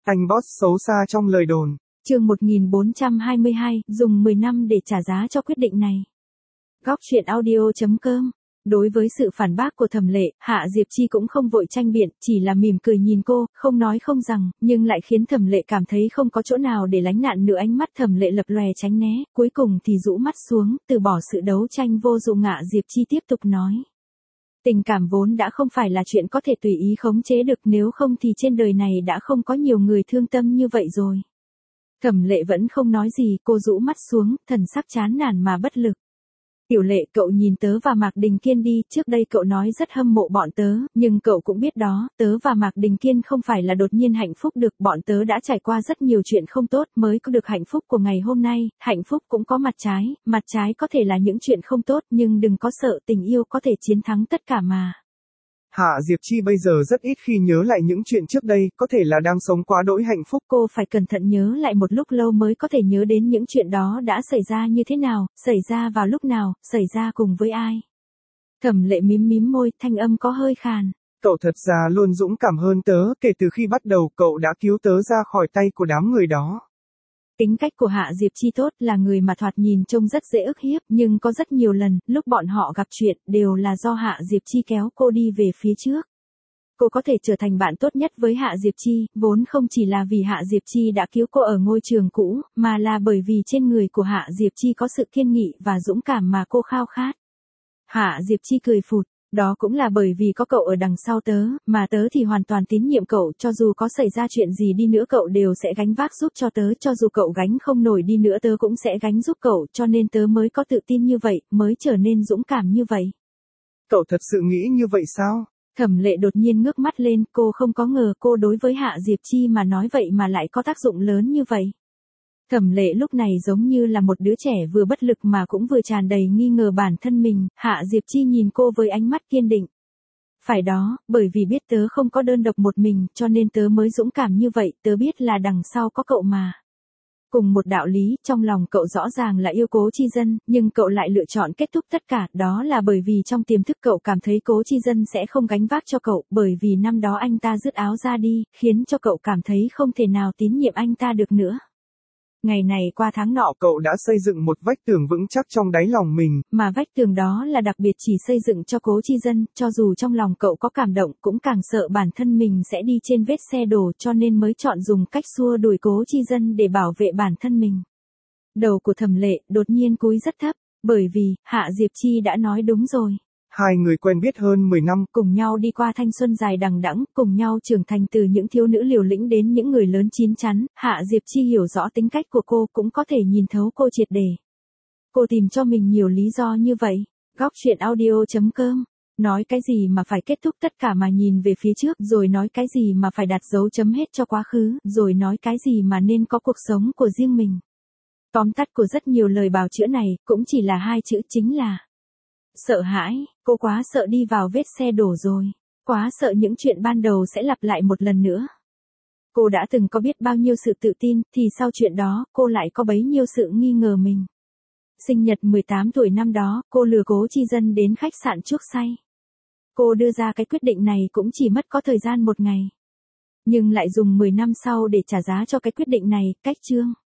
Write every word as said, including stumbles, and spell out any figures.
Anh boss xấu xa trong lời đồn. Chương một nghìn bốn trăm hai mươi hai, dùng mười năm để trả giá cho quyết định này. Góc truyện audio chấm com. Đối với sự phản bác của Thẩm Lệ, Hạ Diệp Chi cũng không vội tranh biện, chỉ là mỉm cười nhìn cô, không nói không rằng, nhưng lại khiến Thẩm Lệ cảm thấy không có chỗ nào để lánh nạn nữa. Ánh mắt Thẩm Lệ lập lòe tránh né, cuối cùng thì rũ mắt xuống, từ bỏ sự đấu tranh vô dụng. Hạ Diệp Chi tiếp tục nói. Tình cảm vốn đã không phải là chuyện có thể tùy ý khống chế được, nếu không thì trên đời này đã không có nhiều người thương tâm như vậy rồi. Thẩm Lệ vẫn không nói gì, cô rũ mắt xuống, thần sắc chán nản mà bất lực. Tiểu Lệ, cậu nhìn tớ và Mạc Đình Kiên đi, trước đây cậu nói rất hâm mộ bọn tớ, nhưng cậu cũng biết đó, tớ và Mạc Đình Kiên không phải là đột nhiên hạnh phúc được, bọn tớ đã trải qua rất nhiều chuyện không tốt mới có được hạnh phúc của ngày hôm nay, hạnh phúc cũng có mặt trái, mặt trái có thể là những chuyện không tốt, nhưng đừng có sợ, tình yêu có thể chiến thắng tất cả mà. Hạ Diệp Chi bây giờ rất ít khi nhớ lại những chuyện trước đây, có thể là đang sống quá đỗi hạnh phúc. Cô phải cẩn thận nhớ lại một lúc lâu mới có thể nhớ đến những chuyện đó đã xảy ra như thế nào, xảy ra vào lúc nào, xảy ra cùng với ai. Thẩm Lệ mím mím môi, thanh âm có hơi khàn. Cậu thật ra luôn dũng cảm hơn tớ, kể từ khi bắt đầu cậu đã cứu tớ ra khỏi tay của đám người đó. Tính cách của Hạ Diệp Chi tốt, là người mà thoạt nhìn trông rất dễ ức hiếp, nhưng có rất nhiều lần, lúc bọn họ gặp chuyện, đều là do Hạ Diệp Chi kéo cô đi về phía trước. Cô có thể trở thành bạn tốt nhất với Hạ Diệp Chi, vốn không chỉ là vì Hạ Diệp Chi đã cứu cô ở ngôi trường cũ, mà là bởi vì trên người của Hạ Diệp Chi có sự kiên nghị và dũng cảm mà cô khao khát. Hạ Diệp Chi cười phụt. Đó cũng là bởi vì có cậu ở đằng sau tớ, mà tớ thì hoàn toàn tín nhiệm cậu, cho dù có xảy ra chuyện gì đi nữa cậu đều sẽ gánh vác giúp cho tớ, cho dù cậu gánh không nổi đi nữa tớ cũng sẽ gánh giúp cậu, cho nên tớ mới có tự tin như vậy, mới trở nên dũng cảm như vậy. Cậu thật sự nghĩ như vậy sao? Thẩm Lệ đột nhiên ngước mắt lên, cô không có ngờ cô đối với Hạ Diệp Chi mà nói vậy mà lại có tác dụng lớn như vậy. Thẩm Lệ lúc này giống như là một đứa trẻ vừa bất lực mà cũng vừa tràn đầy nghi ngờ bản thân mình, Hạ Diệp Chi nhìn cô với ánh mắt kiên định. Phải đó, bởi vì biết tớ không có đơn độc một mình, cho nên tớ mới dũng cảm như vậy, tớ biết là đằng sau có cậu mà. Cùng một đạo lý, trong lòng cậu rõ ràng là yêu Cố Chi Dân, nhưng cậu lại lựa chọn kết thúc tất cả, đó là bởi vì trong tiềm thức cậu cảm thấy Cố Chi Dân sẽ không gánh vác cho cậu, bởi vì năm đó anh ta dứt áo ra đi, khiến cho cậu cảm thấy không thể nào tín nhiệm anh ta được nữa. Ngày này qua tháng nọ, cậu đã xây dựng một vách tường vững chắc trong đáy lòng mình. Mà vách tường đó là đặc biệt chỉ xây dựng cho Cố Chi Dân, cho dù trong lòng cậu có cảm động cũng càng sợ bản thân mình sẽ đi trên vết xe đổ, cho nên mới chọn dùng cách xua đuổi Cố Chi Dân để bảo vệ bản thân mình. Đầu của Thẩm Lệ đột nhiên cúi rất thấp, bởi vì Hạ Diệp Chi đã nói đúng rồi. Hai người quen biết hơn mười năm, cùng nhau đi qua thanh xuân dài đằng đẵng, cùng nhau trưởng thành từ những thiếu nữ liều lĩnh đến những người lớn chín chắn, Hạ Diệp Chi hiểu rõ tính cách của cô, cũng có thể nhìn thấu cô triệt để. Cô tìm cho mình nhiều lý do như vậy. Góc truyện audio chấm com. Nói cái gì mà phải kết thúc tất cả mà nhìn về phía trước, rồi nói cái gì mà phải đặt dấu chấm hết cho quá khứ, rồi nói cái gì mà nên có cuộc sống của riêng mình. Tóm tắt của rất nhiều lời bào chữa này, cũng chỉ là hai chữ, chính là sợ hãi. Cô quá sợ đi vào vết xe đổ rồi. Quá sợ những chuyện ban đầu sẽ lặp lại một lần nữa. Cô đã từng có biết bao nhiêu sự tự tin, thì sau chuyện đó, cô lại có bấy nhiêu sự nghi ngờ mình. Sinh nhật mười tám tuổi năm đó, cô lừa Cố Chi Dân đến khách sạn chuốc say. Cô đưa ra cái quyết định này cũng chỉ mất có thời gian một ngày. Nhưng lại dùng mười năm sau để trả giá cho cái quyết định này, cách chương.